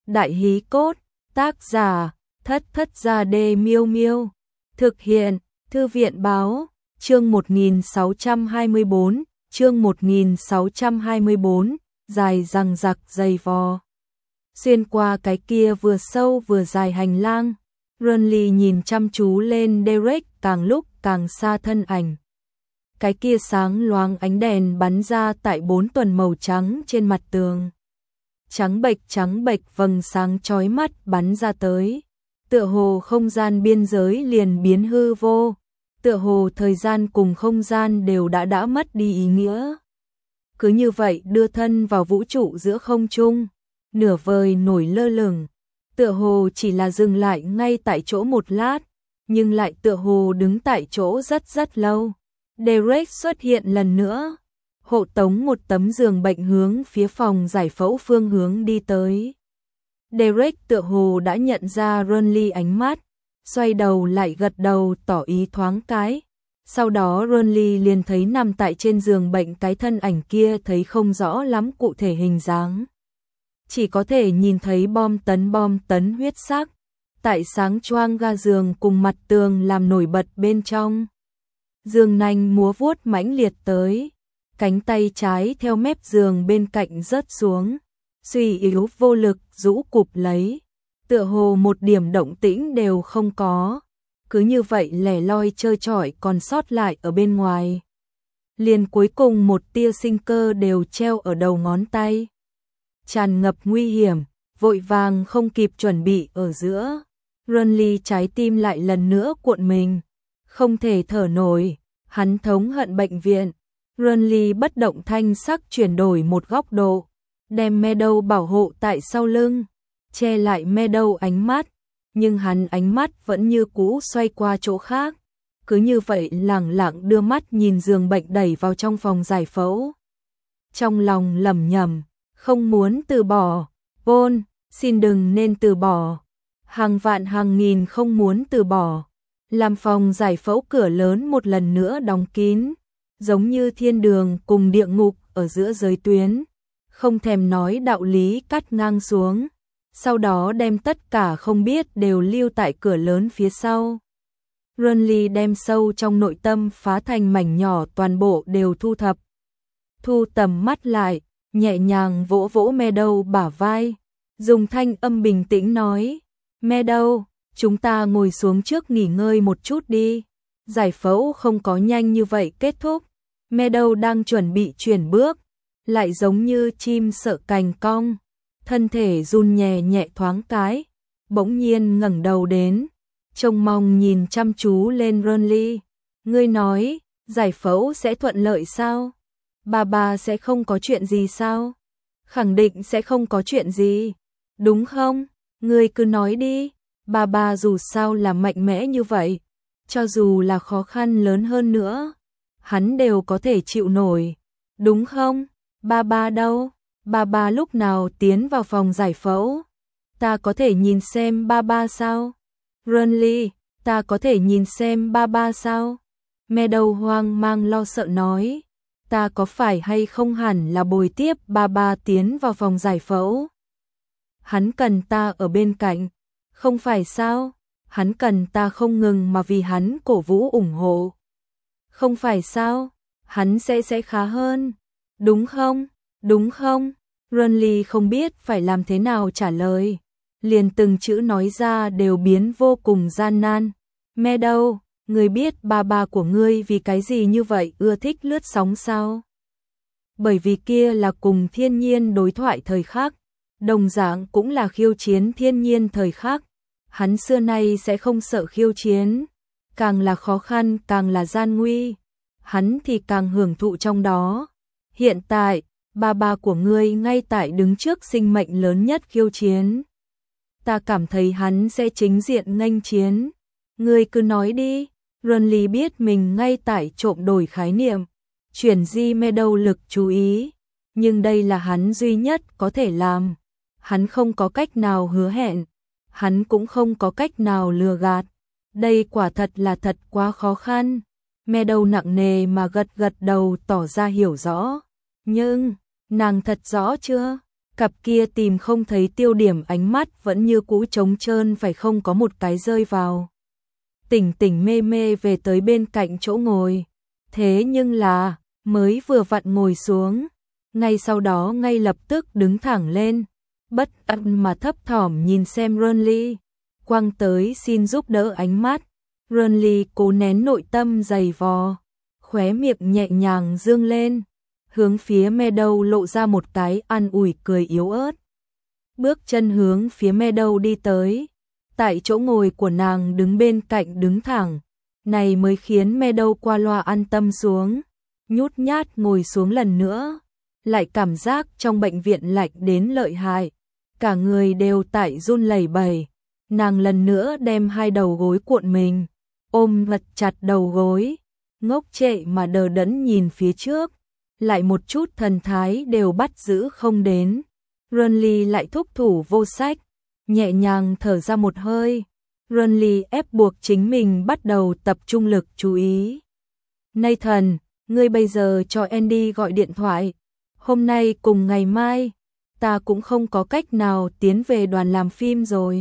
Đại hí cốt, tác giả, Thất Thất Gia Đê Miêu Miêu. Thực hiện, Thư viện báo, chương 1624, chương 1624, dài dằng dặc dày vò. Xuyên qua cái kia vừa sâu vừa dài hành lang, Renly nhìn chăm chú lên Derek càng lúc càng xa thân ảnh. Cái kia sáng loáng ánh đèn bắn ra tại 4 tuần màu trắng trên mặt tường. Trắng bệch vầng sáng chói mắt bắn ra tới. Tựa hồ không gian biên giới liền biến hư vô. Tựa hồ thời gian cùng không gian đều đã mất đi ý nghĩa. Cứ như vậy đưa thân vào vũ trụ giữa không trung, nửa vời nổi lơ lửng. Tựa hồ chỉ là dừng lại ngay tại chỗ một lát, nhưng lại tựa hồ đứng tại chỗ rất lâu. Derek xuất hiện lần nữa, hộ tống một tấm giường bệnh hướng phía phòng giải phẫu phương hướng đi tới. Derek tựa hồ đã nhận ra Renly ánh mắt, xoay đầu lại gật đầu tỏ ý thoáng cái. Sau đó Renly liền thấy nằm tại trên giường bệnh cái thân ảnh kia thấy không rõ lắm cụ thể hình dáng. Chỉ có thể nhìn thấy bom tấn huyết sắc, tại sáng choang ga giường cùng mặt tường làm nổi bật bên trong. Giường nanh múa vuốt mãnh liệt tới, cánh tay trái theo mép giường bên cạnh rớt xuống, suy yếu vô lực rũ cụp lấy, tựa hồ một điểm động tĩnh đều không có, cứ như vậy lẻ loi trơ trọi còn sót lại ở bên ngoài. Liền cuối cùng một tia sinh cơ đều treo ở đầu ngón tay. Tràn ngập nguy hiểm, vội vàng không kịp chuẩn bị ở giữa. Renly trái tim lại lần nữa cuộn mình, không thể thở nổi, hắn thống hận bệnh viện. Renly bất động thanh sắc chuyển đổi một góc độ, đem Meadow bảo hộ tại sau lưng, che lại Meadow ánh mắt, nhưng hắn ánh mắt vẫn như cũ xoay qua chỗ khác, cứ như vậy lẳng lặng đưa mắt nhìn giường bệnh đẩy vào trong phòng giải phẫu. Trong lòng lẩm nhẩm, không muốn từ bỏ, Paul, xin đừng nên từ bỏ. Hàng vạn hàng nghìn không muốn từ bỏ. Làm phòng giải phẫu cửa lớn một lần nữa đóng kín, giống như thiên đường cùng địa ngục ở giữa giới tuyến, không thèm nói đạo lý cắt ngang xuống, sau đó đem tất cả không biết đều lưu tại cửa lớn phía sau. Renly đem sâu trong nội tâm phá thành mảnh nhỏ toàn bộ đều thu thập. Thu tầm mắt lại, nhẹ nhàng vỗ vỗ Meadow bả vai, dùng thanh âm bình tĩnh nói, Meadow, chúng ta ngồi xuống trước nghỉ ngơi một chút đi, giải phẫu không có nhanh như vậy kết thúc. Meadow đang chuẩn bị chuyển bước, lại giống như chim sợ cành cong, thân thể run nhẹ nhẹ thoáng cái, bỗng nhiên ngẩng đầu đến, trông mong nhìn chăm chú lên Renly. Ngươi nói, giải phẫu sẽ thuận lợi sao? Bà sẽ không có chuyện gì sao? Khẳng định sẽ không có chuyện gì, đúng không? Ngươi cứ nói đi, bà dù sao là mạnh mẽ như vậy, cho dù là khó khăn lớn hơn nữa, hắn đều có thể chịu nổi, đúng không? Bà đâu? Bà lúc nào tiến vào phòng giải phẫu? Ta có thể nhìn xem bà sao? Renly, ta có thể nhìn xem bà sao? Meadow hoang mang lo sợ nói, ta có phải hay không hẳn là bồi tiếp bà tiến vào phòng giải phẫu? Hắn cần ta ở bên cạnh, không phải sao? Hắn cần ta không ngừng mà vì hắn cổ vũ ủng hộ, không phải sao? Hắn sẽ khá hơn, đúng không? Đúng không? Renly không biết phải làm thế nào trả lời, liền từng chữ nói ra đều biến vô cùng gian nan. Meadow, ngươi biết bà của ngươi vì cái gì như vậy ưa thích lướt sóng sao? Bởi vì kia là cùng thiên nhiên đối thoại thời khắc, đồng dạng cũng là khiêu chiến thiên nhiên thời khắc. Hắn xưa nay sẽ không sợ khiêu chiến, càng là khó khăn càng là gian nguy, hắn thì càng hưởng thụ trong đó. Hiện tại, bà của ngươi ngay tại đứng trước sinh mệnh lớn nhất khiêu chiến. Ta cảm thấy hắn sẽ chính diện nghênh chiến. Ngươi cứ nói đi. Renly biết mình ngay tại trộm đổi khái niệm, chuyển di Meadow lực chú ý, nhưng đây là hắn duy nhất có thể làm. Hắn không có cách nào hứa hẹn, hắn cũng không có cách nào lừa gạt. Đây quả thật là thật quá khó khăn. Meadow nặng nề mà gật đầu tỏ ra hiểu rõ. Nhưng, nàng thật rõ chưa? Cặp kia tìm không thấy tiêu điểm, ánh mắt vẫn như cũ trống trơn, phải không có một cái rơi vào. Tỉnh tỉnh mê mê về tới bên cạnh chỗ ngồi. Thế nhưng là, mới vừa vặn ngồi xuống, ngay sau đó ngay lập tức đứng thẳng lên, bất ẩn mà thấp thỏm nhìn xem Renly, quăng tới xin giúp đỡ ánh mắt. Renly cố nén nội tâm dày vò, khóe miệng nhẹ nhàng dương lên, hướng phía Meadow lộ ra một cái an ủi cười yếu ớt. Bước chân hướng phía Meadow đi tới, tại chỗ ngồi của nàng đứng bên cạnh đứng thẳng, này mới khiến Meadow qua loa an tâm xuống, nhút nhát ngồi xuống lần nữa, lại cảm giác trong bệnh viện lạnh đến lợi hại, cả người đều tại run lẩy bẩy. Nàng lần nữa đem hai đầu gối cuộn mình, ôm thật chặt đầu gối, ngốc trệ mà đờ đẫn nhìn phía trước, lại một chút thần thái đều bắt giữ không đến. Renly lại thúc thủ vô sách, nhẹ nhàng thở ra một hơi. Renly ép buộc chính mình bắt đầu tập trung lực chú ý. Nathan, ngươi bây giờ cho Andy gọi điện thoại. Hôm nay cùng ngày mai, ta cũng không có cách nào tiến về đoàn làm phim rồi.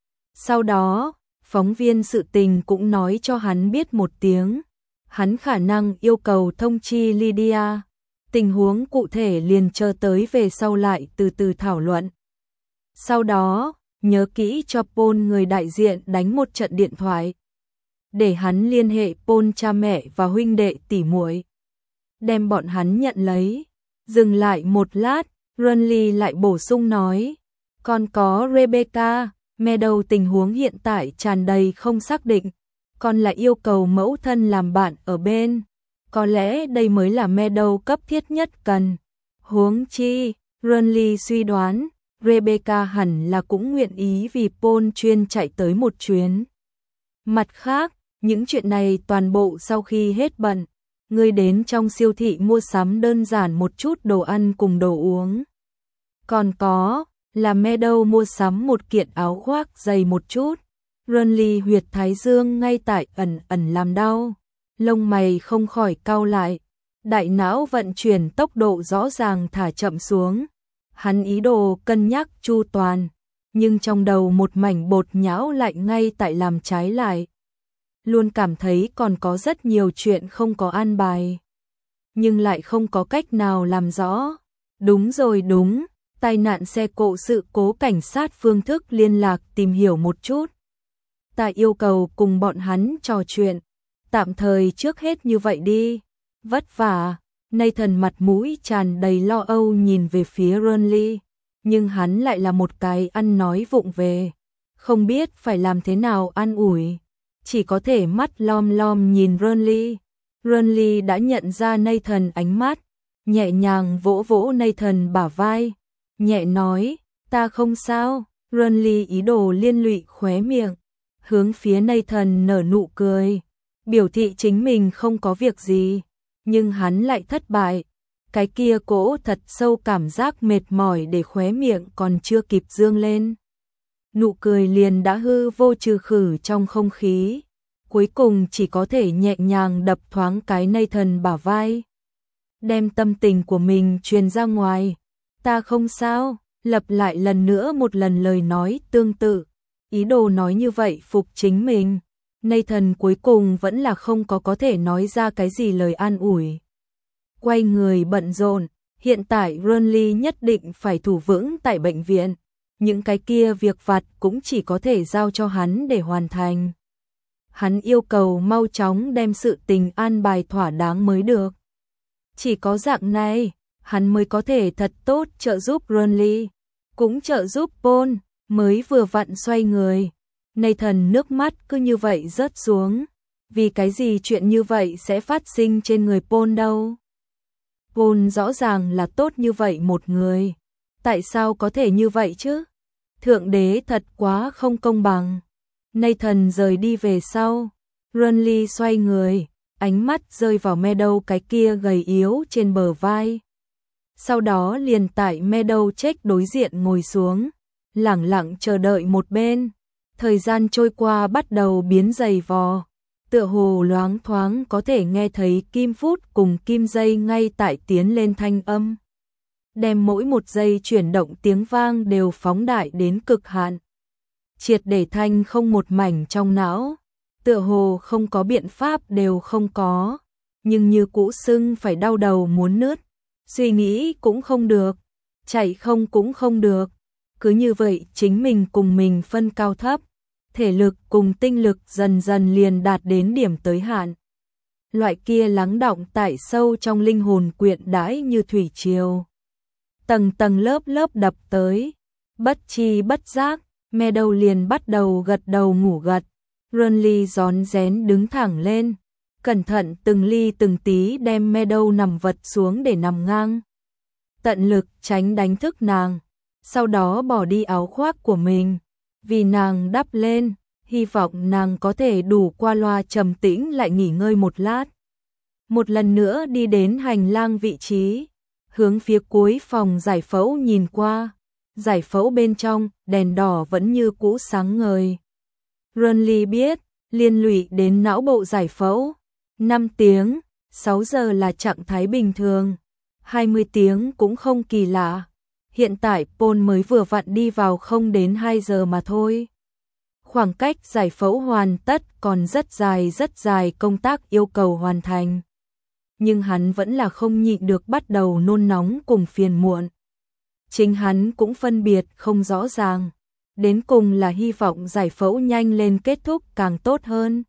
Sau đó, phóng viên sự tình cũng nói cho hắn biết một tiếng. Hắn khả năng yêu cầu thông chi Lydia. Tình huống cụ thể liền chờ tới về sau lại từ từ thảo luận. Sau đó, nhớ kỹ cho Paul người đại diện đánh một trận điện thoại, để hắn liên hệ Paul cha mẹ và huynh đệ tỷ muội, đem bọn hắn nhận lấy. Dừng lại một lát, Renly lại bổ sung nói, còn có Rebecca, Meadow tình huống hiện tại tràn đầy không xác định, còn lại yêu cầu mẫu thân làm bạn ở bên. Có lẽ đây mới là Meadow cấp thiết nhất cần. Huống chi, Renly suy đoán, Rebecca hẳn là cũng nguyện ý vì Paul chuyên chạy tới một chuyến. Mặt khác, những chuyện này toàn bộ sau khi hết bận, ngươi đến trong siêu thị mua sắm đơn giản một chút đồ ăn cùng đồ uống. Còn có, là Meadow mua sắm một kiện áo khoác dày một chút. Renly huyệt thái dương ngay tại ẩn ẩn làm đau, lông mày không khỏi cau lại, đại não vận chuyển tốc độ rõ ràng thả chậm xuống. Hắn ý đồ cân nhắc chu toàn, nhưng trong đầu một mảnh bột nhão lạnh ngay tại làm trái lại. Luôn cảm thấy còn có rất nhiều chuyện không có an bài, nhưng lại không có cách nào làm rõ. Đúng rồi đúng, tai nạn xe cộ sự cố cảnh sát phương thức liên lạc tìm hiểu một chút. Ta yêu cầu cùng bọn hắn trò chuyện, tạm thời trước hết như vậy đi. Vất vả. Nathan mặt mũi tràn đầy lo âu nhìn về phía Renly, nhưng hắn lại là một cái ăn nói vụng về, không biết phải làm thế nào an ủi, chỉ có thể mắt lom lom nhìn Renly. Renly đã nhận ra Nathan ánh mắt, nhẹ nhàng vỗ vỗ Nathan bả vai, nhẹ nói, ta không sao. Renly ý đồ liên lụy khóe miệng, hướng phía Nathan nở nụ cười, biểu thị chính mình không có việc gì. Nhưng hắn lại thất bại, cái kia cỗ thật sâu cảm giác mệt mỏi để khóe miệng còn chưa kịp dương lên. Nụ cười liền đã hư vô trừ khử trong không khí, cuối cùng chỉ có thể nhẹ nhàng đập thoáng cái Nathan bả vai, đem tâm tình của mình truyền ra ngoài. Ta không sao, lặp lại lần nữa một lần lời nói tương tự, ý đồ nói như vậy phục chính mình. Nathan cuối cùng vẫn là không có thể nói ra cái gì lời an ủi. Quay người bận rộn, hiện tại Renly nhất định phải thủ vững tại bệnh viện, những cái kia việc vặt cũng chỉ có thể giao cho hắn để hoàn thành. Hắn yêu cầu mau chóng đem sự tình an bài thỏa đáng mới được. Chỉ có dạng này, hắn mới có thể thật tốt trợ giúp Renly, cũng trợ giúp Paul. Mới vừa vặn xoay người, Nathan nước mắt cứ như vậy rớt xuống. Vì cái gì chuyện như vậy sẽ phát sinh trên người Paul đâu? Paul rõ ràng là tốt như vậy một người, tại sao có thể như vậy chứ? Thượng đế thật quá không công bằng. Nathan rời đi về sau, Renly xoay người, ánh mắt rơi vào Meadow cái kia gầy yếu trên bờ vai. Sau đó liền tại Meadow check đối diện ngồi xuống, lẳng lặng chờ đợi một bên. Thời gian trôi qua bắt đầu biến dày vò, tựa hồ loáng thoáng có thể nghe thấy kim phút cùng kim dây ngay tại tiến lên thanh âm. đem mỗi một giây chuyển động tiếng vang đều phóng đại đến cực hạn. Triệt để thanh không một mảnh trong não, tựa hồ không có biện pháp đều không có, nhưng như cũ sưng phải đau đầu muốn nứt, suy nghĩ cũng không được, chạy không cũng không được, cứ như vậy chính mình cùng mình phân cao thấp, thể lực cùng tinh lực dần dần liền đạt đến điểm tới hạn. Loại kia lắng đọng tại sâu trong linh hồn quyện đãi như thủy triều. Tầng tầng lớp lớp đập tới, bất chi bất giác, Meadow liền bắt đầu gật đầu ngủ gật. Renly rón rén đứng thẳng lên, cẩn thận từng ly từng tí đem Meadow nằm vật xuống để nằm ngang. Tận lực tránh đánh thức nàng, sau đó bỏ đi áo khoác của mình, vì nàng đắp lên, hy vọng nàng có thể đủ qua loa trầm tĩnh lại nghỉ ngơi một lát. Một lần nữa đi đến hành lang vị trí, hướng phía cuối phòng giải phẫu nhìn qua, giải phẫu bên trong, đèn đỏ vẫn như cũ sáng ngời. Renly biết, liên lụy đến não bộ giải phẫu, 5 tiếng, 6 giờ là trạng thái bình thường, 20 tiếng cũng không kỳ lạ. Hiện tại Paul mới vừa vặn đi vào không đến 2 giờ mà thôi. Khoảng cách giải phẫu hoàn tất còn rất dài công tác yêu cầu hoàn thành. Nhưng hắn vẫn là không nhịn được bắt đầu nôn nóng cùng phiền muộn. Chính hắn cũng phân biệt không rõ ràng. Đến cùng là hy vọng giải phẫu nhanh lên kết thúc càng tốt hơn.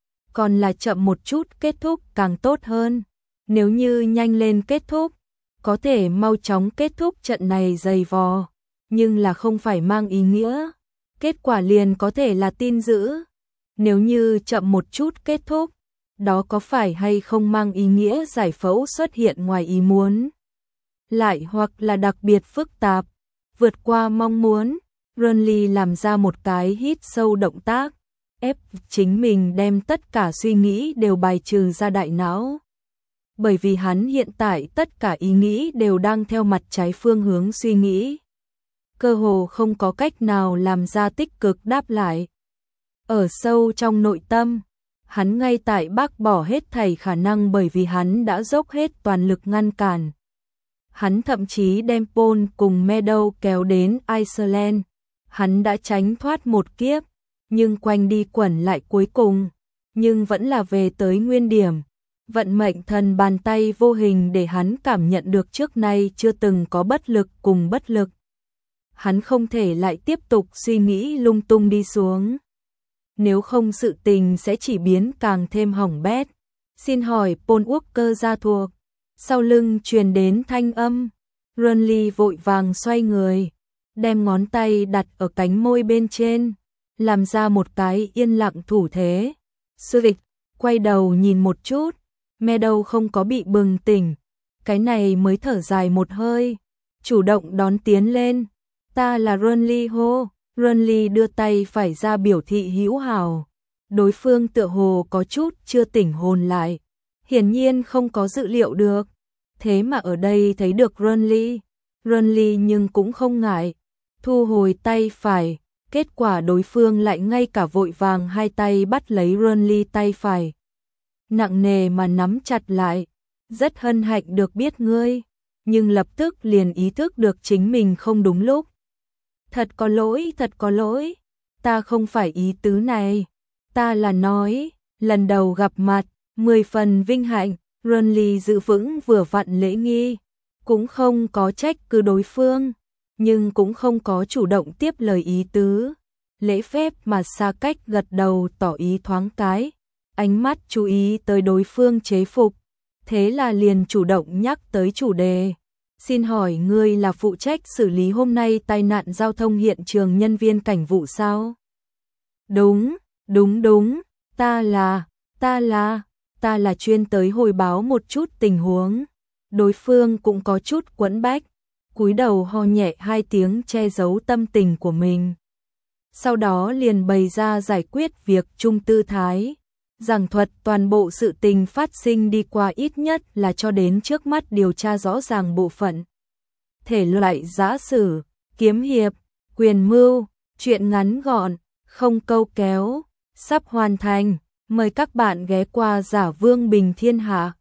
Còn là chậm một chút kết thúc càng tốt hơn. Nếu như nhanh lên kết thúc, có thể mau chóng kết thúc trận này dày vò. Nhưng là không phải mang ý nghĩa. Kết quả liền có thể là tin dữ. Nếu như chậm một chút kết thúc, đó có phải hay không mang ý nghĩa giải phẫu xuất hiện ngoài ý muốn. Lại hoặc là đặc biệt phức tạp, vượt qua mong muốn. Renly làm ra một cái hít sâu động tác, ép chính mình đem tất cả suy nghĩ đều bài trừ ra đại não. Bởi vì hắn hiện tại tất cả ý nghĩ đều đang theo mặt trái phương hướng suy nghĩ. Cơ hồ không có cách nào làm ra tích cực đáp lại. Ở sâu trong nội tâm, hắn ngay tại bác bỏ hết thảy khả năng bởi vì hắn đã dốc hết toàn lực ngăn cản. Hắn thậm chí đem Paul cùng Meadow kéo đến Iceland. Hắn đã tránh thoát một kiếp, nhưng quanh đi quẩn lại cuối cùng, nhưng vẫn là về tới nguyên điểm. Vận mệnh thần bàn tay vô hình để hắn cảm nhận được trước nay chưa từng có bất lực cùng bất lực. Hắn không thể lại tiếp tục suy nghĩ lung tung đi xuống. Nếu không sự tình sẽ chỉ biến càng thêm hỏng bét. Xin hỏi Paul Walker ra thuộc. Sau lưng truyền đến thanh âm. Renly vội vàng xoay người, đem ngón tay đặt ở cánh môi bên trên, làm ra một cái yên lặng thủ thế. Sư Vịch quay đầu nhìn một chút, Meadow không có bị bừng tỉnh, cái này mới thở dài một hơi, chủ động đón tiến lên. Ta là Renly hô. Renly đưa tay phải ra biểu thị hữu hảo. Đối phương tựa hồ có chút chưa tỉnh hồn lại, hiển nhiên không có dự liệu được. Thế mà ở đây thấy được Renly nhưng cũng không ngại, thu hồi tay phải, kết quả đối phương lại ngay cả vội vàng hai tay bắt lấy Renly tay phải. Nặng nề mà nắm chặt lại, rất hân hạnh được biết ngươi, nhưng lập tức liền ý thức được chính mình không đúng lúc. Thật có lỗi, ta không phải ý tứ này, ta là nói, lần đầu gặp mặt, 10 phần vinh hạnh. Renly giữ vững vừa vặn lễ nghi, cũng không có trách cứ đối phương, nhưng cũng không có chủ động tiếp lời ý tứ. Lễ phép mà xa cách gật đầu tỏ ý thoáng cái, ánh mắt chú ý tới đối phương chế phục, thế là liền chủ động nhắc tới chủ đề. Xin hỏi ngươi là phụ trách xử lý hôm nay tai nạn giao thông hiện trường nhân viên cảnh vụ sao? Đúng, ta là chuyên tới hồi báo một chút tình huống. Đối phương cũng có chút quẫn bách, cúi đầu ho nhẹ 2 tiếng che giấu tâm tình của mình. Sau đó liền bày ra giải quyết việc chung tư thái, giảng thuật toàn bộ sự tình phát sinh đi qua ít nhất là cho đến trước mắt điều tra rõ ràng bộ phận. Thể loại giã sử, kiếm hiệp, quyền mưu, truyện ngắn gọn, không câu kéo, sắp hoàn thành. Mời các bạn ghé qua Giả Vương Bình Thiên Hạ.